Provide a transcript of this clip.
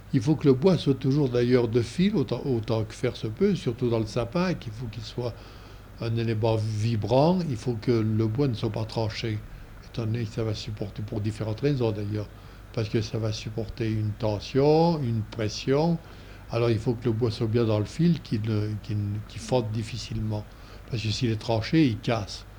Il faut que le bois soit toujours d'ailleurs de fil, autant que faire se peut, surtout dans le sapin, qu'il faut qu'il soit un élément vibrant. Il faut que le bois ne soit pas tranché, étant donné que ça va supporter, pour différentes raisons d'ailleurs, parce que ça va supporter une tension, une pression. Alors il faut que le bois soit bien dans le fil, qu'il fonde difficilement. Parce que s'il est tranché, il casse.